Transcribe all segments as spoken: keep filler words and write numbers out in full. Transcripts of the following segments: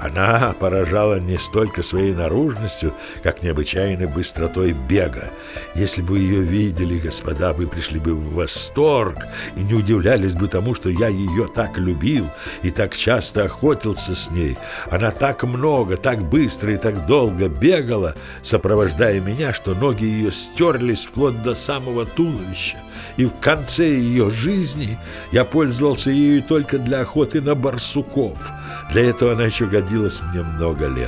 Она поражала не столько своей наружностью, как необычайной быстротой бега. Если бы ее видели, господа, вы пришли бы в восторг и не удивлялись бы тому, что я ее так любил и так часто охотился с ней. Она так много, так быстро и так долго бегала, сопровождая меня, что ноги ее стерлись вплоть до самого туловища. И в конце ее жизни я пользовался ею только для охоты на барсуков. Для этого она еще годилась мне много лет.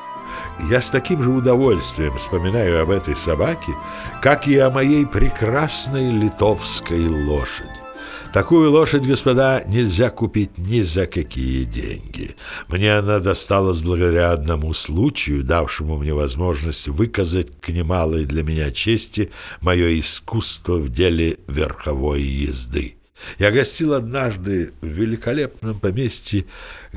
Я с таким же удовольствием вспоминаю об этой собаке, как и о моей прекрасной литовской лошади. Такую лошадь, господа, нельзя купить ни за какие деньги. Мне она досталась благодаря одному случаю, давшему мне возможность выказать к немалой для меня чести мое искусство в деле верховой езды. Я гостил однажды в великолепном поместье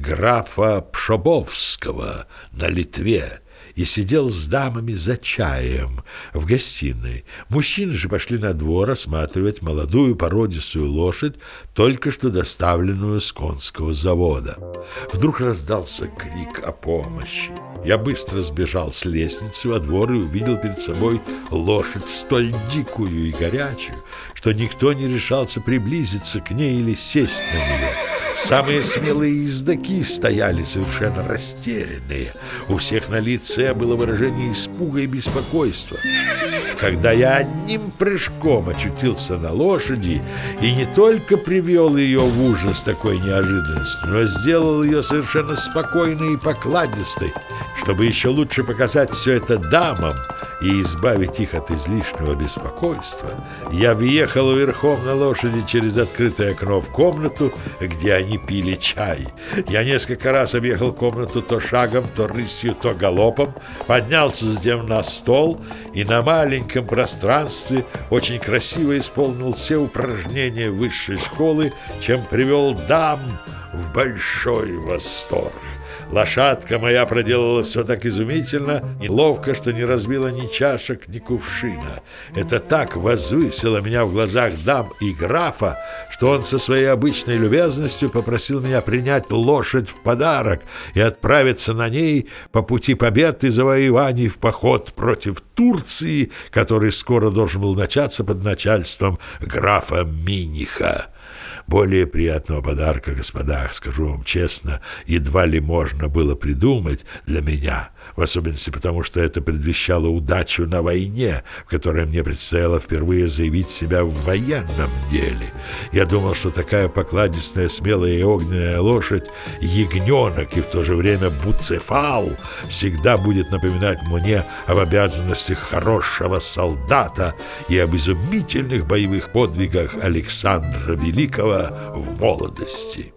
графа Пшобовского на Литве и сидел с дамами за чаем в гостиной. Мужчины же пошли на двор осматривать молодую породистую лошадь, только что доставленную с конского завода. Вдруг раздался крик о помощи. Я быстро сбежал с лестницы во двор и увидел перед собой лошадь столь дикую и горячую, что никто не решался приблизиться к ней или сесть на нее. Самые смелые ездаки стояли совершенно растерянные. У всех на лице было выражение испуга и беспокойства. Когда я одним прыжком очутился на лошади и не только привел ее в ужас такой неожиданностью, но сделал ее совершенно спокойной и покладистой, чтобы еще лучше показать все это дамам и избавить их от излишнего беспокойства, я въехал верхом на лошади через открытое окно в комнату, где они пили чай. Я несколько раз объехал комнату то шагом, то рысью, то галопом, поднялся затем на стол и на маленьком пространстве очень красиво исполнил все упражнения высшей школы, чем привел дам в большой восторг. Лошадка моя проделала все так изумительно и ловко, что не разбила ни чашек, ни кувшина. Это так возвысило меня в глазах дам и графа, что он со своей обычной любезностью попросил меня принять лошадь в подарок и отправиться на ней по пути побед и завоеваний в поход против Турции, который скоро должен был начаться под начальством графа Миниха. Более приятного подарка, господа, скажу вам честно, едва ли можно было придумать для меня, в особенности потому, что это предвещало удачу на войне, в которой мне предстояло впервые заявить себя в военном деле. Я думал, что такая покладистая, смелая и огненная лошадь, ягненок и в то же время буцефал, всегда будет напоминать мне об обязанностях хорошего солдата и об изумительных боевых подвигах Александра Великого в молодости.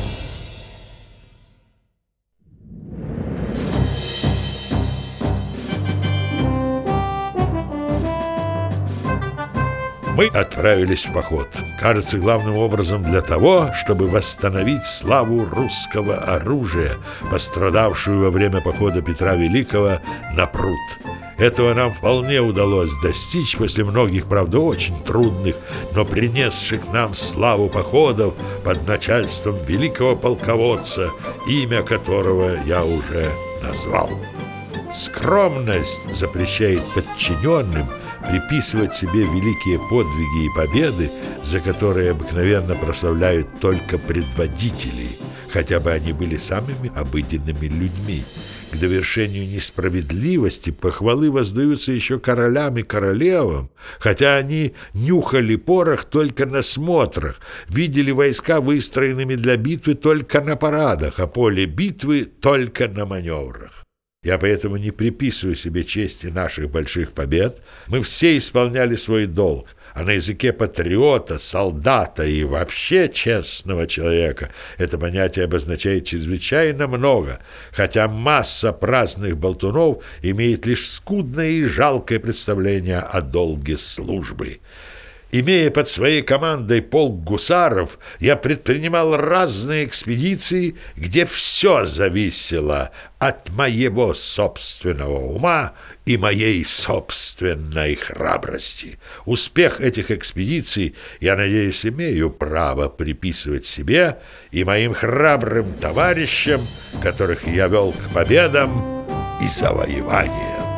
Мы отправились в поход, кажется, главным образом для того, чтобы восстановить славу русского оружия, пострадавшую во время похода Петра Великого на пруд. Этого нам вполне удалось достичь после многих, правда, очень трудных, но принесших нам славу походов под начальством великого полководца, имя которого я уже назвал. Скромность запрещает подчиненным приписывать себе великие подвиги и победы, за которые обыкновенно прославляют только предводителей, хотя бы они были самыми обыденными людьми. К довершению несправедливости похвалы воздаются еще королям и королевам, хотя они нюхали порох только на смотрах, видели войска выстроенными для битвы только на парадах, а поле битвы только на маневрах. Я поэтому не приписываю себе чести наших больших побед. Мы все исполняли свой долг, а на языке патриота, солдата и вообще честного человека это понятие обозначает чрезвычайно много, хотя масса праздных болтунов имеет лишь скудное и жалкое представление о долге службы. Имея под своей командой полк гусаров, я предпринимал разные экспедиции, где все зависело от моего собственного ума и моей собственной храбрости. Успех этих экспедиций, я надеюсь, имею право приписывать себе и моим храбрым товарищам, которых я вел к победам и завоеваниям.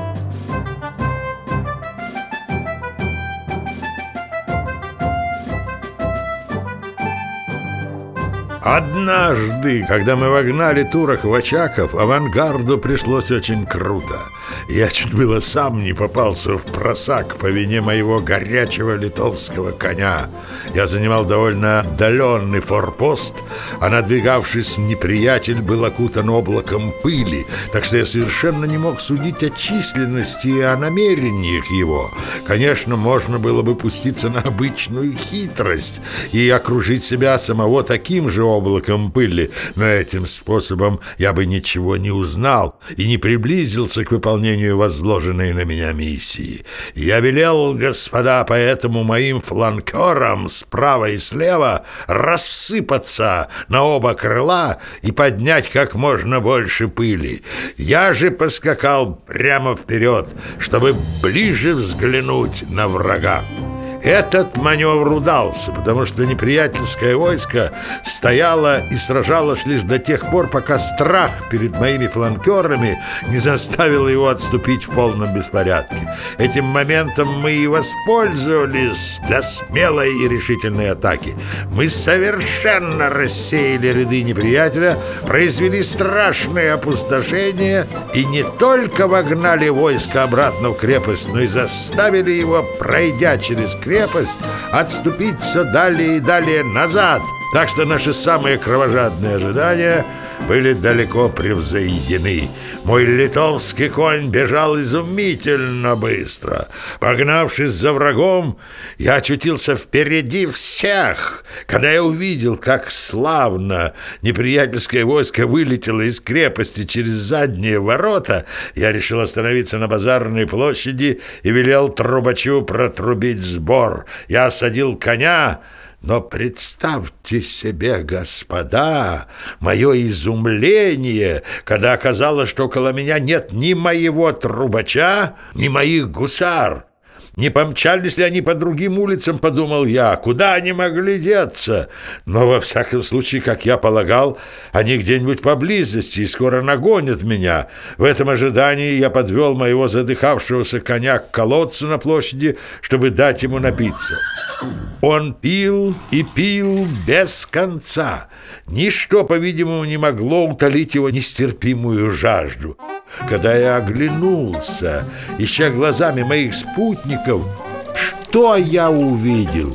Однажды, когда мы вогнали турок в Очаков, авангарду пришлось очень круто. Я чуть было сам не попался в просак по вине моего горячего литовского коня. Я занимал довольно отдаленный форпост, а надвигавшись неприятель был окутан облаком пыли, так что я совершенно не мог судить о численности и о намерениях его. Конечно, можно было бы пуститься на обычную хитрость и окружить себя самого таким же облаком пыли, но этим способом я бы ничего не узнал и не приблизился к выполнению возложенной на меня миссии. Я велел, господа, поэтому моим фланкерам справа и слева рассыпаться на оба крыла и поднять как можно больше пыли. Я же поскакал прямо вперед, чтобы ближе взглянуть на врага. Этот маневр удался, потому что неприятельское войско стояло и сражалось лишь до тех пор, пока страх перед моими фланкерами не заставил его отступить в полном беспорядке. Этим моментом мы и воспользовались для смелой и решительной атаки. Мы совершенно рассеяли ряды неприятеля, произвели страшное опустошение и не только вогнали войско обратно в крепость, но и заставили его, пройдя через крепость, крепость, отступить все далее и далее назад, так что наши самые кровожадные ожидания были далеко превзойдены. Мой литовский конь бежал изумительно быстро. Погнавшись за врагом, я очутился впереди всех. Когда я увидел, как славно неприятельское войско вылетело из крепости через задние ворота, я решил остановиться на базарной площади и велел трубачу протрубить сбор. Я осадил коня. Но представьте себе, господа, мое изумление, когда оказалось, что около меня нет ни моего трубача, ни моих гусар. Не помчались ли они по другим улицам, подумал я, куда они могли деться? Но во всяком случае, как я полагал, они где-нибудь поблизости и скоро нагонят меня. В этом ожидании я подвел моего задыхавшегося коня к колодцу на площади, чтобы дать ему напиться. Он пил и пил без конца. Ничто, по-видимому, не могло утолить его нестерпимую жажду. Когда я оглянулся, ища глазами моих спутников, что я увидел?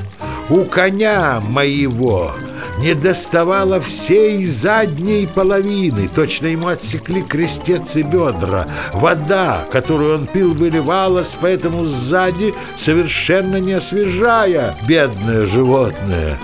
У коня моего не доставало всей задней половины, точно ему отсекли крестец и бедра. Вода, которую он пил, выливалась, поэтому сзади, совершенно не освежая бедное животное.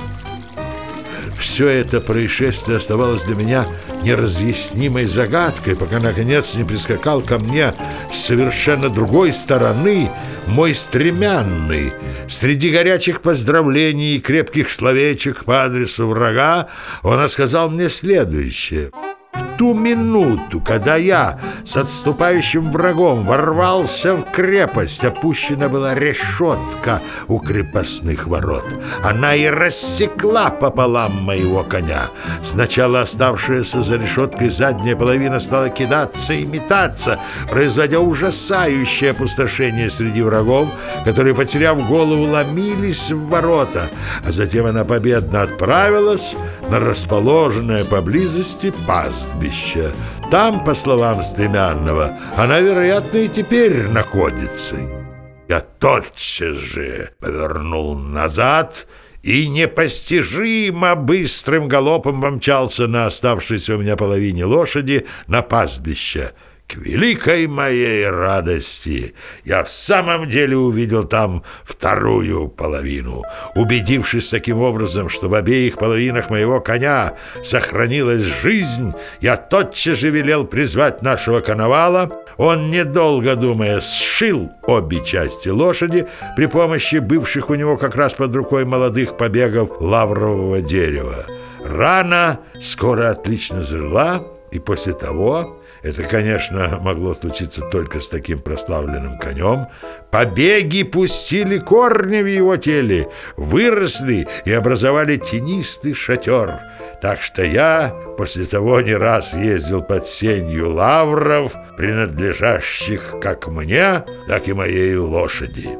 Все это происшествие оставалось для меня неразъяснимой загадкой, пока, наконец, не прискакал ко мне с совершенно другой стороны мой стремянный. Среди горячих поздравлений и крепких словечек по адресу врага он рассказал мне следующее. В ту минуту, когда я с отступающим врагом ворвался в крепость, опущена была решетка у крепостных ворот. Она и рассекла пополам моего коня. Сначала оставшаяся за решеткой задняя половина стала кидаться и метаться, производя ужасающее опустошение среди врагов, которые, потеряв голову, ломились в ворота, а затем она победно отправилась на расположенное поблизости пастбище. Там, по словам Стремянного, она, вероятно, и теперь находится. Я тотчас же повернул назад и непостижимо быстрым галопом помчался на оставшейся у меня половине лошади на пастбище. К великой моей радости я в самом деле увидел там вторую половину. Убедившись таким образом, что в обеих половинах моего коня сохранилась жизнь, я тотчас же велел призвать нашего коновала. Он, недолго думая, сшил обе части лошади при помощи бывших у него как раз под рукой молодых побегов лаврового дерева. Рана скоро отлично зажила, и после того... Это, конечно, могло случиться только с таким прославленным конем. Побеги пустили корни в его теле, выросли и образовали тенистый шатер. Так что я после того не раз ездил под сенью лавров, принадлежащих как мне, так и моей лошади.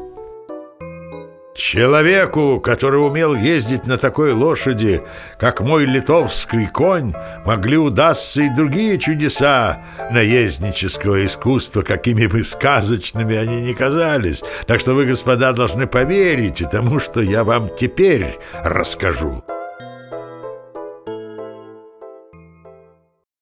Человеку, который умел ездить на такой лошади, как мой литовский конь, могли удастся и другие чудеса наезднического искусства, какими бы сказочными они ни казались. Так что вы, господа, должны поверить и тому, что я вам теперь расскажу.